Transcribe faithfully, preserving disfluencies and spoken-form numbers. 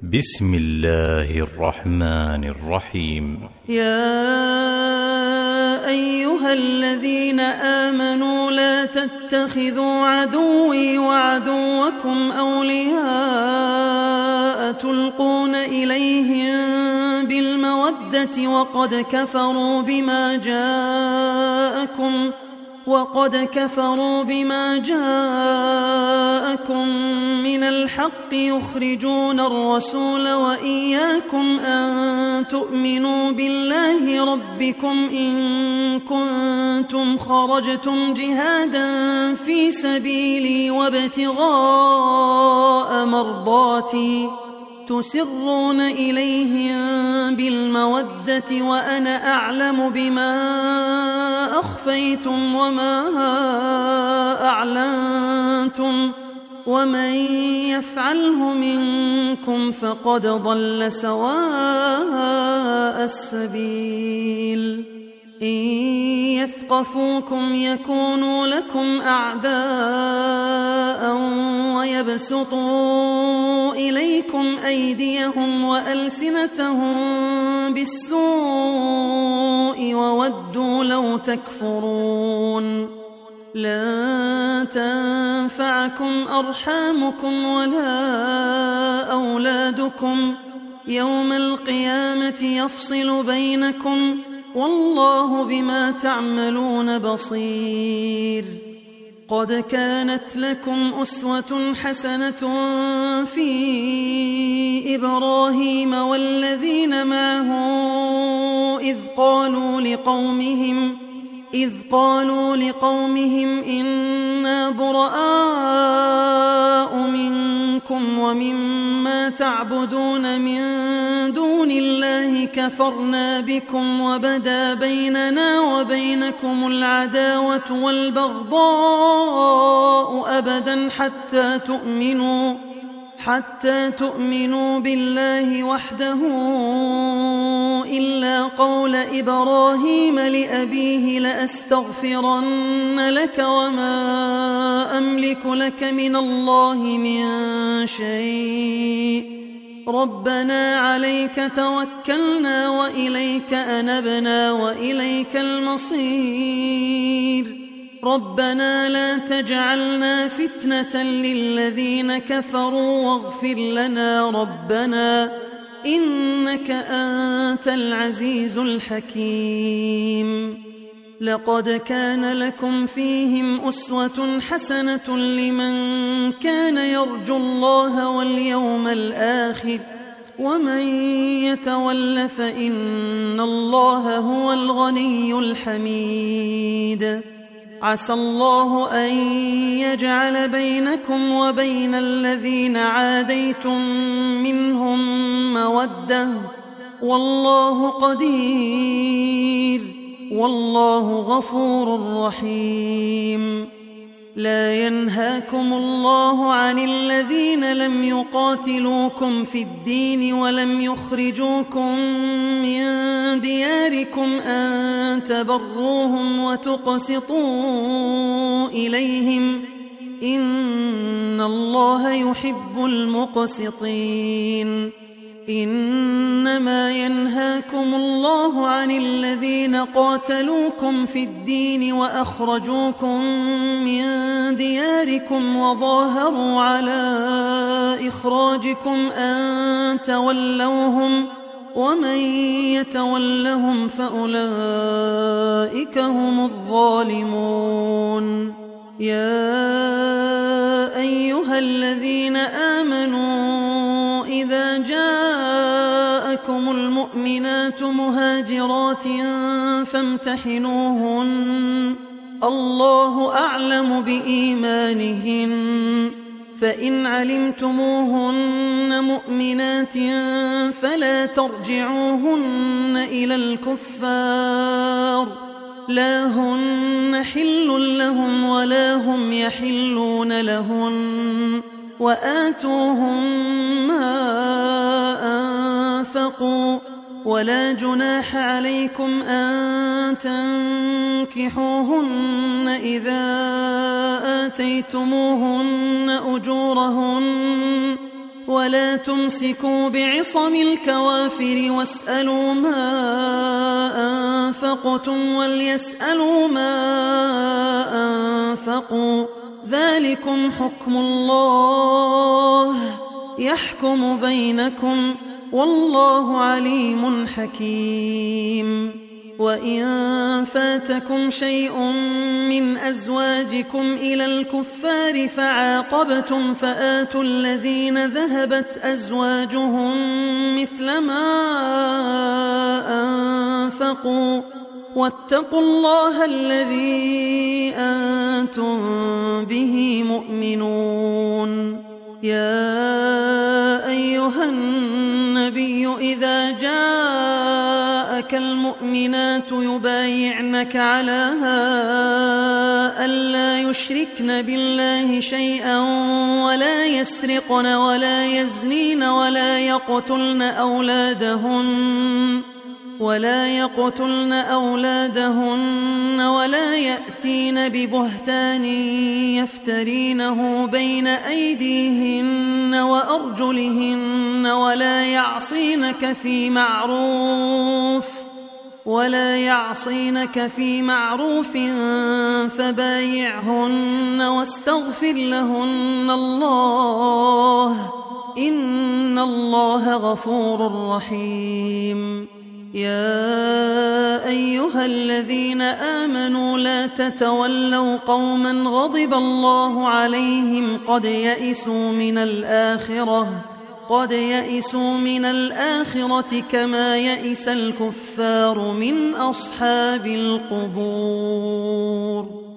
بسم الله الرحمن الرحيم. يا أيها الذين آمنوا لا تتخذوا عدوي وعدوكم أولياء تلقون إليهم بالمودة وقد كفروا بما جاءكم وقد كفروا بما جاءكم من الحق يخرجون الرسول وإياكم أن تؤمنوا بالله ربكم إن كنتم خرجتم جهادا في سبيلي وابتغاء مرضاتي تسرون إليهم بالمودة وأنا أعلم بما أخفيتم وما أعلنتم ومن يفعله منكم فقد ضل سواء السبيل. إن يثقفوكم يكونوا لكم أعداء ويبسطوا إليكم أيديهم وألسنتهم بالسوء وودوا لو تكفرون. لن تنفعكم أرحامكم ولا أولادكم يوم القيامة يفصل بينكم والله بما تعملون بصير. قد كانت لكم أسوة حسنة في إبراهيم والذين معه إذ قالوا لقومهم إذ قالوا لقومهم إنا براء منكم ومما تعبدون من دون الله كفرنا بكم وبدا بيننا وبينكم العداوة والبغضاء أبدا حتى تؤمنوا حتى تؤمنوا بالله وحده إلا قول إبراهيم لأبيه لأستغفرن لك وما أملك لك من الله من شيء ربنا عليك توكلنا وإليك أنبنا وإليك المصير. ربنا لا تجعلنا فتنة للذين كفروا واغفر لنا ربنا إنك أنت العزيز الحكيم. لقد كان لكم فيهم أسوة حسنة لمن كان يرجو الله واليوم الآخر ومن يتول فإن الله هو الغني الحميد. عسى الله أن يجعل بينكم وبين الذين عاديتم منهم مودة والله قدير والله غفور رحيم. لا ينهاكم الله عن الذين لم يقاتلوكم في الدين ولم يخرجوكم من دياركم أن تبروهم وتقسطوا إليهم إن الله يحب المقسطين. إنما ينهاكم الله عن الذين قاتلوكم في الدين وأخرجوكم من دياركم وظاهروا على إخراجكم أن تولوهم ومن يتولهم فأولئك هم الظالمون. يا أيها الذين آمنوا إذا جاءكم المؤمنات مهاجرات فامتحنوهن الله أعلم بإيمانهن فإن علمتموهن مؤمنات فلا ترجعوهن إلى الكفار لا هن حل لهم ولا هم يحلون لهن وآتوهم ما أنفقوا ولا جناح عليكم أن تنكحوهن إذا آتيتموهن أجورهن ولا تمسكوا بعصم الكوافر واسألوا ما أنفقتم وليسألوا ما أنفقوا ذلكم حكم الله يحكم بينكم والله عليم حكيم. وإن فاتكم شيء من أزواجكم إلى الكفار فعاقبتم فآتوا الذين ذهبت أزواجهم مثل ما أنفقوا واتقوا الله الذي أنتم به مؤمنون. يا أيها النبي إذا جاءك المؤمنات يبايعنك على ألا يشركن بالله شيئا ولا يسرقن ولا يزنين ولا يقتلن أولادهن ولا يقتلن أولادهن ولا يأتين ببهتان يفترينه بين أيديهن وأرجلهن ولا يعصينك في معروف ولا يعصينك في معروف فبايعهن واستغفر لهن الله إن الله غفور رحيم. يا أيها الذين آمنوا لا تتولوا قوما غضب الله عليهم قد يئسوا من الآخرة قد يئسوا من الآخرة كما يئس الكفار من أصحاب القبور.